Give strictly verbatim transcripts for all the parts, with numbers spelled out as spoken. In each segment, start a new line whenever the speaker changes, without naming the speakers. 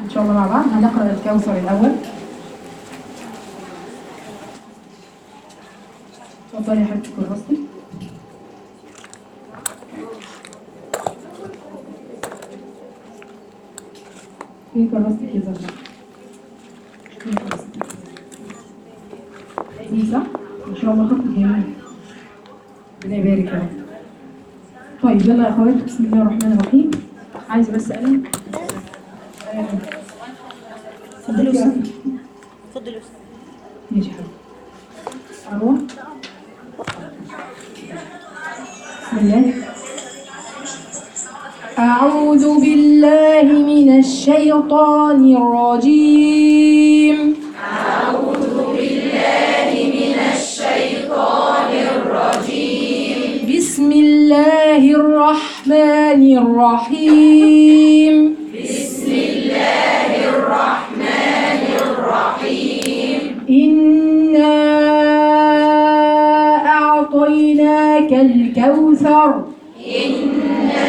إن شاء الله مع بعض. هنقرأ الكوثر الأول. اتفضلي يا حبيبتي كرستي. فين كرستك يا زهرة؟ فين كرستك؟ دي صح؟ إن شاء الله خطك جميل. ربنا يبارك يا رب. طيب يلا يا أخوات، بسم الله الرحمن الرحيم. عايزة بس قلم. اتفضلي يا أستاذ.
اتفضلي يا أستاذ.
ماشي يا حبيبتي. أروح. بسم الله. أعوذ بالله من الشيطان الرجيم.
أعوذ بالله من الشيطان الرجيم.
بسم الله الرحمن الرحيم.
بسم الله الرحمن الرحيم.
إنا أعطيناك الكوثر.
إنا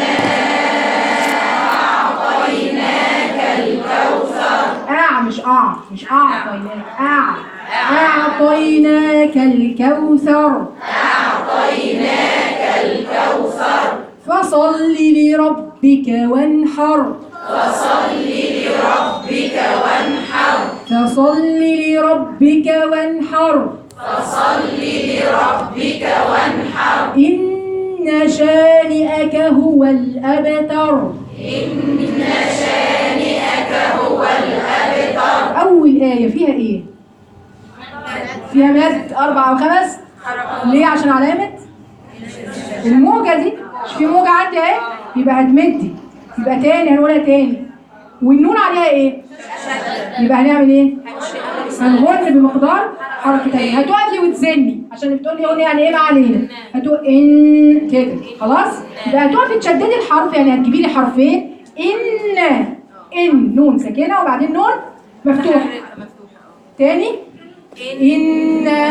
أعطيناك الكوثر.
أع مش أع مش أعطيناك أع أعطيناك الكوثر.
أعطيناك الكوثر.
فصل لربك وانحر.
فصل لربك وانحر.
فصل لربك وانحر.
فصل لربك وانحر.
إن شانئك هو الأبتر.
إن شانئك هو الأبتر.
أول آية فيها إيه؟ فيها مد أربع أو خمس؟ ليه؟ عشان علامة الموجة دي. مش في موجة عندي أهي؟ يبقى هتمدي. يبقى تاني هنقولها تاني. والنون عليها إيه؟ يبقى هنعمل إيه؟ هنغن بمقدار حركتين. هتقفي وتزني عشان بتقول لي غني يعني إيه؟ ما علينا. هتقول إن كده خلاص؟ يبقى هتقفي تشددي الحرف، يعني هتجيبي لي حرفين. إن إن نون ساكنة وبعدين نون مفتوحة. تاني إنا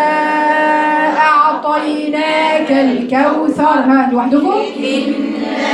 أعطيناك الكوثر. ها لوحدكم.
إنا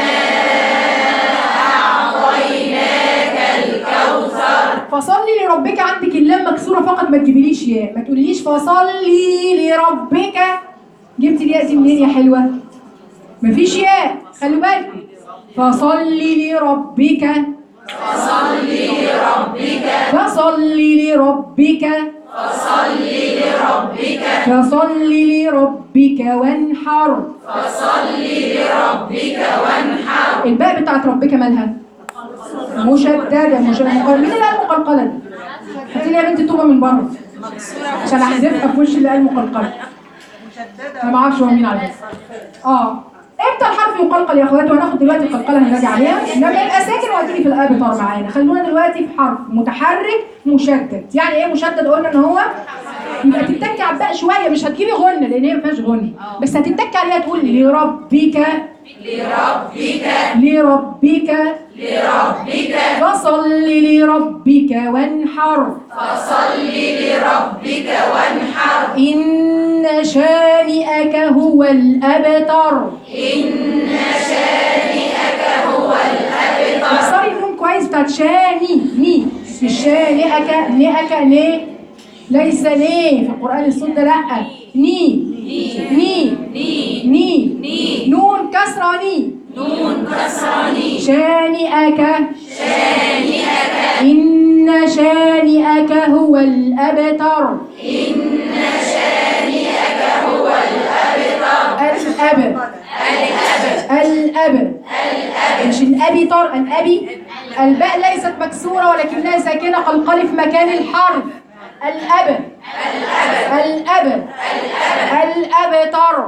أعطيناك الكوثر.
فصلي لربك عندك اللام مكسورة فقط، ما تجيبليش ياء، ما تقوليش فصلي لربك. جبت الياء دي منين يا حلوة؟ مفيش ياء، خلوا بالكم. فصلي لربك.
فصلي لربك.
فصلي لربك.
فصلي لربك.
فصلي لربك وانحر.
فصلي لربك وانحر.
الباء بتاعت ربك مالها؟ مشددة. مش مقلقلة. مين اللي قال مقلقلة دي؟ هاتي لي يا بنتي طوبة من بره عشان احذفها في وش اللي قال مقلقلة. انا ما اعرفش هو مين على فكرة. اه امتى الحرف يقلقل يا اخواتي؟ وهناخد دلوقتي القلقلة هنراجع عليها. لما يبقى ساكن وهتيجي في الابطار معانا. خلونا دلوقتي في حرف متحرك مشدد. يعني ايه مشدد؟ قلنا ان هو يبقى تتكي على الباء شويه، مش هتجيبي غنه لان هي ما فيهاش غنه، بس هتتكي عليها تقول لربك.
لربك.
لربك.
لربك.
فصل لربك وانحر.
فصل لربك وانحر.
إن شانئك هو الأبتر.
إن شانئك هو الأبتر.
اكسري النون كويس بتاعت شاني ني. مش شانئك نئك ليه؟ ليس ليه في القرآن الصوت ده لأ. ني ني ني ني
ني.
نون كسرة ني.
نون كسراني.
شانئك.
شانئك.
إن شانئك هو الأبتر.
إن شانئك هو الأبتر.
الأب.
الأب.
الأب.
الأب.
مش الأبتر. الأبي. الباء ليست مكسورة ولكنها ساكنة قلقلة في مكان الحرف. الأب. الأب. الأبتر.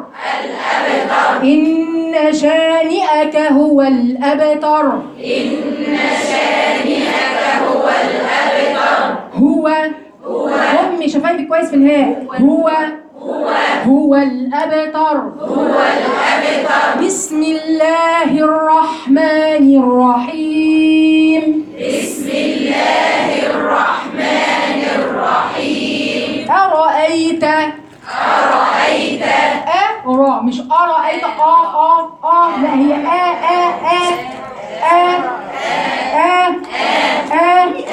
إن شانئك هو الأبتر.
إن شانئك هو الأبتر.
هو هو أمي شفايفي كويس في الهاء. هو
هو
هو الأبتر.
هو الأبتر.
بسم الله الرحمن الرحيم.
بسم الله الرحمن الرحيم.
أرأيت.
أرأيت.
أرى مش أرأيت. آ آ آ لا هي آ آ آ آ آ آ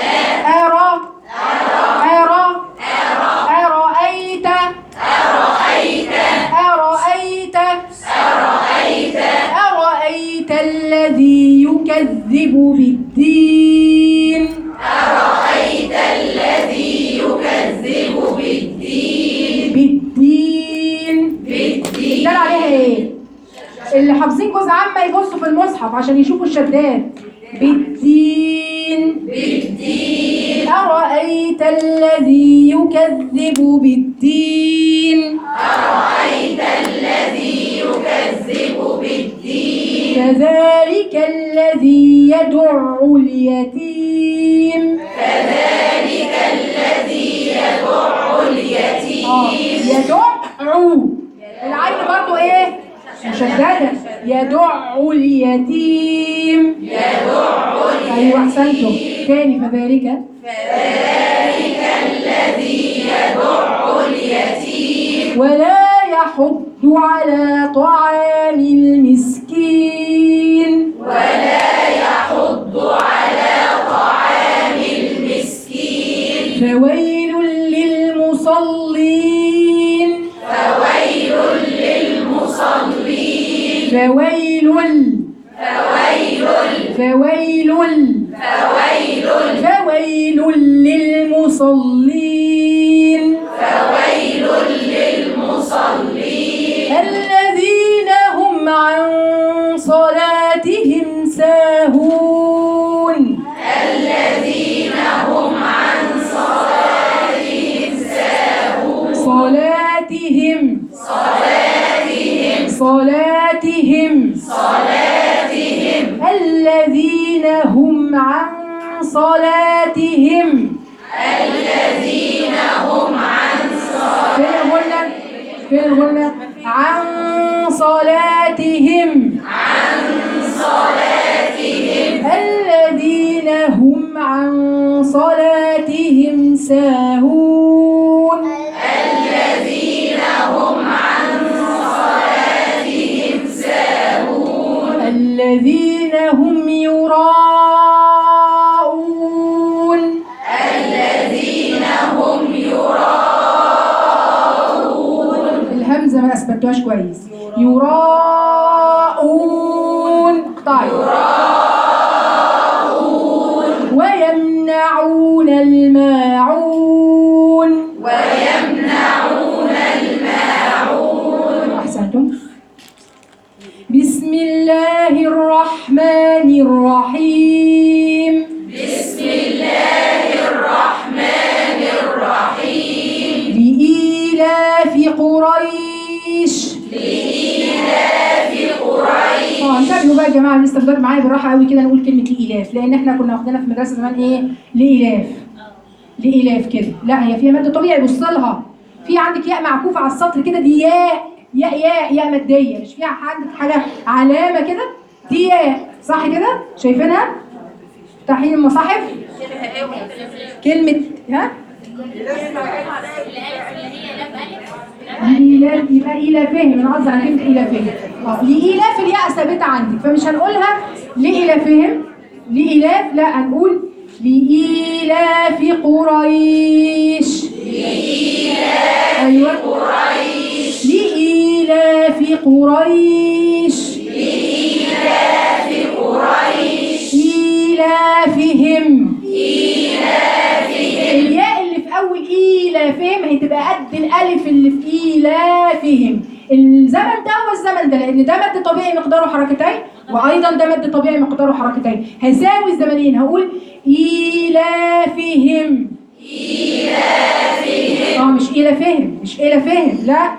شداد. بالدين.
بالدين.
أرأيت الذي يكذب بالدين.
أرأيت الذي يكذب بالدين.
فذلك الذي يدع اليتيم.
فذلك الذي يدع اليتيم.
آه. يدع العين برضو ايه مشددة. يدع اليتيم.
يدع اليتيم.
ايوه احسنتم. تاني. فذلك
فذلك الذي يدع اليتيم.
ولا يحض على طعام المسكين.
ولا يحض على طعام المسكين.
فويل للمصلين.
فويل للمصلين.
فويل
فويل
فويل
فويل
فويل للمصلين.
فويل للمصلين.
الذين هم عن صلاتهم ساهون.
الذين هم عن صلاتهم ساهون.
صلاتهم
صلاتهم
صلاتهم
صلاتهم.
الذين هم عن صلاتهم.
الذين هم عن
فين الغنة؟ فين الغنة؟ عن صلاتهم.
عن صلاتهم.
الذين هم عن صلاتهم ساهون.
الذين هم عن صلاتهم ساهون.
الذين هم يراءون.
الذين هم يراءون.
الهمزة ما أثبتوهاش كويس. يراءون. اقطعي.
يراءون.
ويمنعون الماعون.
ويمنعون الماعون.
أحسنتم. بسم الله الرحمن الرحيم.
بسم الله الرحمن الرحيم.
لإيلاف قريش.
لإيلاف قريش.
اه انتبهوا بقى يا جماعه، لسه بجد معايا بالراحه قوي كده نقول كلمه لإيلاف، لان احنا كنا واخدينها في المدرسه زمان ايه؟ لإيلاف. لإيلاف كده. لا هي فيها مد طبيعي، بص لها. في عندك ياء معكوفه على السطر كده، دي ياء ياء ياء ياء ماديه، مش فيها عندك حاجه علامه كده، دي ياء صح كده؟ شايفينها؟ افتحي المصاحف. كلمه ها؟ لإيلاف يبقى إيلافهم، أنا قصدي على كلمة إيلافهم. اه لإيلاف الياء ثابتة عندك، فمش هنقولها لإيلافهم لإيلاف، لا هنقول لإيلاف قريش.
لإيلاف
أيوه
قريش.
لإيلاف قريش.
لإيلاف قريش.
إيلافهم.
إيلافهم.
الياء اللي في أول إيلافهم هتبقى قد الألف اللي في إيلافهم. الزمن ده والزمن ده، لأن ده مد طبيعي مقداره حركتين، وأيضا ده مد طبيعي مقداره حركتين، هساوي الزمنين، هقول إيلافهم.
إيلافهم.
اه مش إيلافهم، مش إيلافهم، لا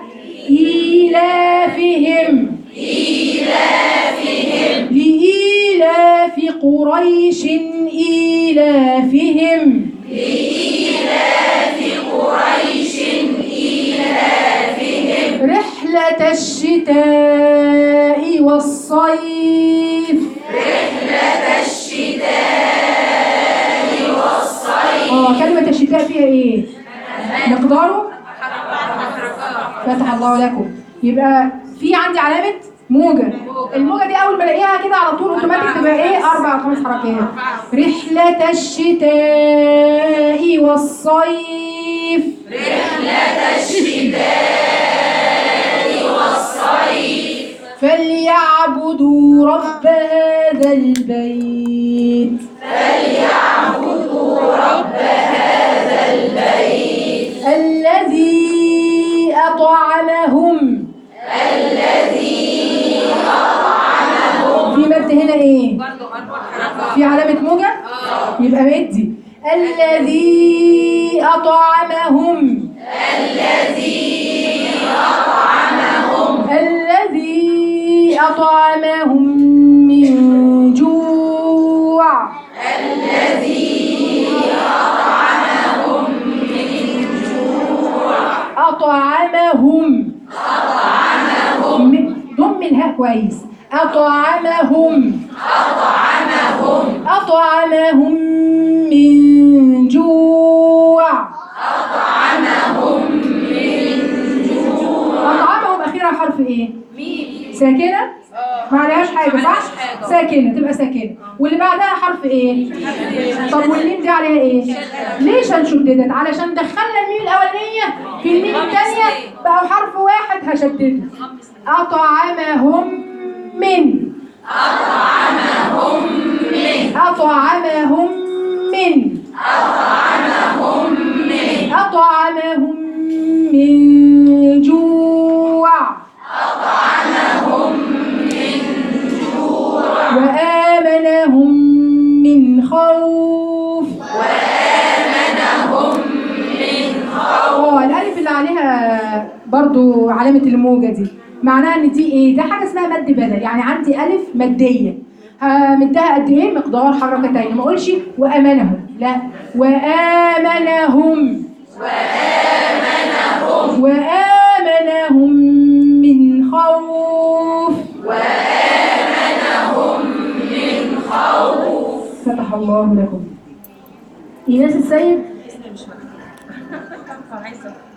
إيلافهم.
إيلافهم.
لإيلاف قريش إيلافهم.
لإيلاف قريش إيلافهم.
رحلة الشتاء والصيف.
رحلة الشتاء والصيف.
اه كلمة الشتاء فيها ايه؟ مقداره؟ فتح الله لكم. يبقى في عندي علامة موجة. الموجة دي أول ما الاقيها كده على طول اوتوماتيك تبقى ايه؟ أربع أو خمس حركات. رحلة الشتاء والصيف.
رحلة الشتاء والصيف.
فليعبدوا رب هذا البيت.
فليعبدوا رب هذا البيت.
الذي أطعمهم.
الذي أطعمهم.
في مد هنا ايه؟ يبقى مدي. الذي أطعمهم
الذي أطعمهم
الذي أطعمهم من جوع
الذي أطعمهم من جوع
أطعمهم
أطعمهم
م- ضم الهاء كويس. أطعمهم
أطعمهم
أطعمهم من جوع
أطعمهم من جوع
أطعمهم أخيرا حرف إيه؟
ميم
ساكنة؟ ما عليهاش حاجة صح؟
عليهاش حاجة.
ساكنة تبقى ساكنة. واللي بعدها حرف إيه؟ طب والميم دي عليها إيه؟ ليش هنشددت؟ علشان دخلنا الميم الأولانية في الميم الثانية بقوا حرف واحد هشدده. أطعمهم من
أطعمهم من
أطعمهم من
أطعمهم من
أطعمهم من جوع
أطعمهم من جوع
وآمنهم من خوف.
وآمنهم من خوف
اه الألف اللي عليها برضو علامة الموجة دي معناها إن دي إيه؟ ده حاجة اسمها مد بدل، يعني عندي ألف مادية همدها قد إيه؟ مقدار حركتين، ما أقولش وآمنهم، لا وآمنهم
وآمنهم
وآمنهم من خوف.
وآمنهم من خوف.
فتح الله لكم. إيناس السيد
عايزة